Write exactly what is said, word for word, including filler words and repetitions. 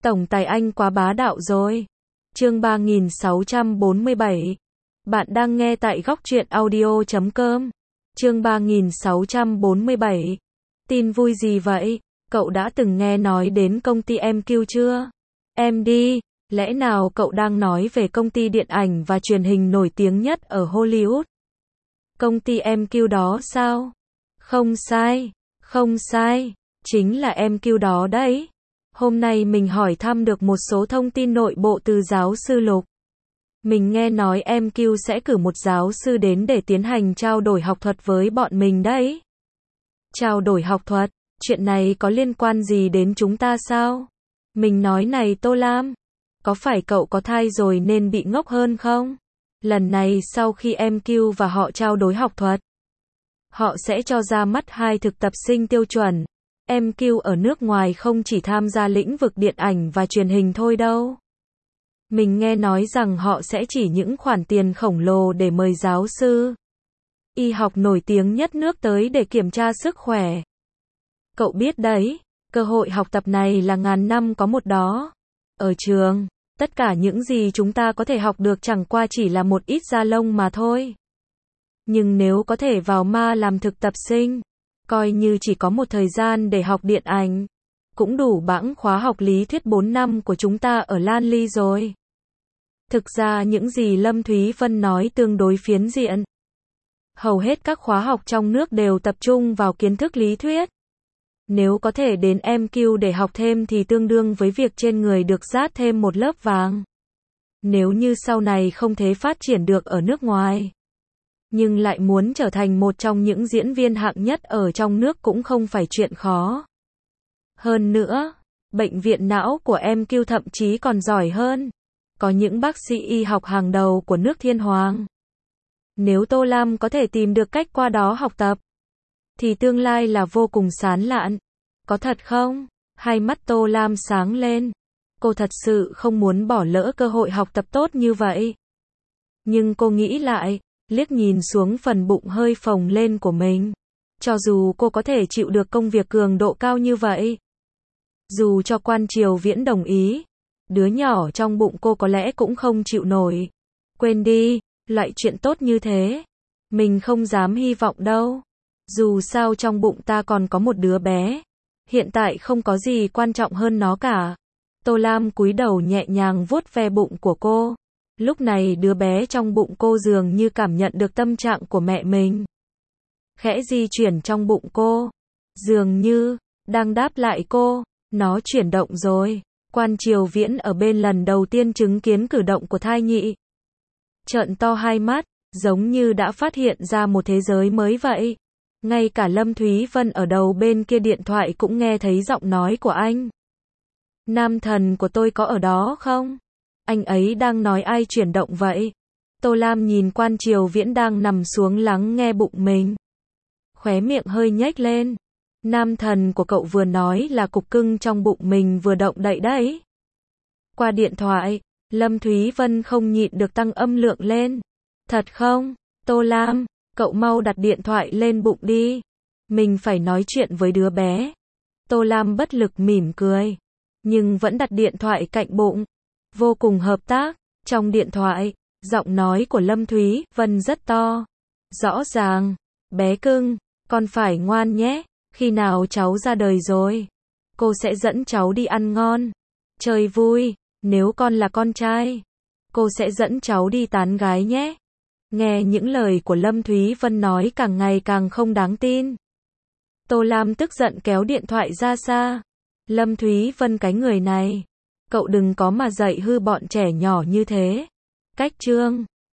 Tổng tài anh quá bá đạo rồi. Chương ba nghìn sáu trăm bốn mươi bảy. Bạn đang nghe tại góc truyện audio chấm com. Chương ba nghìn sáu trăm bốn mươi bảy. Tin vui gì vậy? Cậu đã từng nghe nói đến công ty em quy chưa? Em đi, lẽ nào cậu đang nói về công ty điện ảnh và truyền hình nổi tiếng nhất ở Hollywood? Công ty em quy đó sao? Không sai, không sai, chính là em quy đó đấy. Hôm nay mình hỏi thăm được một số thông tin nội bộ từ giáo sư Lục. Mình nghe nói em quy sẽ cử một giáo sư đến để tiến hành trao đổi học thuật với bọn mình đấy. Trao đổi học thuật? Chuyện này có liên quan gì đến chúng ta sao? Mình nói này Tô Lam, có phải cậu có thai rồi nên bị ngốc hơn không? Lần này sau khi em quy và họ trao đổi học thuật, họ sẽ cho ra mắt hai thực tập sinh tiêu chuẩn. em quy ở nước ngoài không chỉ tham gia lĩnh vực điện ảnh và truyền hình thôi đâu. Mình nghe nói rằng họ sẽ chỉ những khoản tiền khổng lồ để mời giáo sư y học nổi tiếng nhất nước tới để kiểm tra sức khỏe. Cậu biết đấy, cơ hội học tập này là ngàn năm có một đó. Ở trường, tất cả những gì chúng ta có thể học được chẳng qua chỉ là một ít da lông mà thôi. Nhưng nếu có thể vào ma làm thực tập sinh, coi như chỉ có một thời gian để học điện ảnh, cũng đủ bẵng khóa học lý thuyết bốn năm của chúng ta ở Lan Ly rồi. Thực ra những gì Lâm Thúy Vân nói tương đối phiến diện. Hầu hết các khóa học trong nước đều tập trung vào kiến thức lý thuyết. Nếu có thể đến em quy để học thêm thì tương đương với việc trên người được dát thêm một lớp vàng. Nếu như sau này không thể phát triển được ở nước ngoài, nhưng lại muốn trở thành một trong những diễn viên hạng nhất ở trong nước cũng không phải chuyện khó. Hơn nữa, bệnh viện não của em quy thậm chí còn giỏi hơn. Có những bác sĩ y học hàng đầu của nước Thiên Hoàng. Nếu Tô Lam có thể tìm được cách qua đó học tập, thì tương lai là vô cùng sáng lạn. Có thật không? Hai mắt Tô Lam sáng lên. Cô thật sự không muốn bỏ lỡ cơ hội học tập tốt như vậy. Nhưng cô nghĩ lại, liếc nhìn xuống phần bụng hơi phồng lên của mình. Cho dù cô có thể chịu được công việc cường độ cao như vậy, dù cho Quan Triều Viễn đồng ý, đứa nhỏ trong bụng cô có lẽ cũng không chịu nổi. Quên đi, loại chuyện tốt như thế, mình không dám hy vọng đâu. Dù sao trong bụng ta còn có một đứa bé, hiện tại không có gì quan trọng hơn nó cả. Tô Lam cúi đầu nhẹ nhàng vuốt ve bụng của cô. Lúc này đứa bé trong bụng cô dường như cảm nhận được tâm trạng của mẹ mình. Khẽ di chuyển trong bụng cô, dường như đang đáp lại cô. Nó chuyển động rồi. Quan Triều Viễn ở bên lần đầu tiên chứng kiến cử động của thai nhị, trợn to hai mắt, giống như đã phát hiện ra một thế giới mới vậy. Ngay cả Lâm Thúy Vân ở đầu bên kia điện thoại cũng nghe thấy giọng nói của anh. Nam thần của tôi có ở đó không? Anh ấy đang nói ai chuyển động vậy? Tô Lam nhìn Quan Triều Viễn đang nằm xuống lắng nghe bụng mình. Khóe miệng hơi nhếch lên. Nam thần của cậu vừa nói là cục cưng trong bụng mình vừa động đậy đấy. Qua điện thoại, Lâm Thúy Vân không nhịn được tăng âm lượng lên. Thật không? Tô Lam, cậu mau đặt điện thoại lên bụng đi. Mình phải nói chuyện với đứa bé. Tô Lam bất lực mỉm cười, nhưng vẫn đặt điện thoại cạnh bụng. Vô cùng hợp tác. Trong điện thoại, giọng nói của Lâm Thúy Vân rất to. Rõ ràng, bé cưng, con phải ngoan nhé. Khi nào cháu ra đời rồi, cô sẽ dẫn cháu đi ăn ngon, chơi vui. Nếu con là con trai, cô sẽ dẫn cháu đi tán gái nhé. Nghe những lời của Lâm Thúy Vân nói càng ngày càng không đáng tin. Tô Lam tức giận kéo điện thoại ra xa. Lâm Thúy Vân, cái người này, cậu đừng có mà dạy hư bọn trẻ nhỏ như thế. Cách chương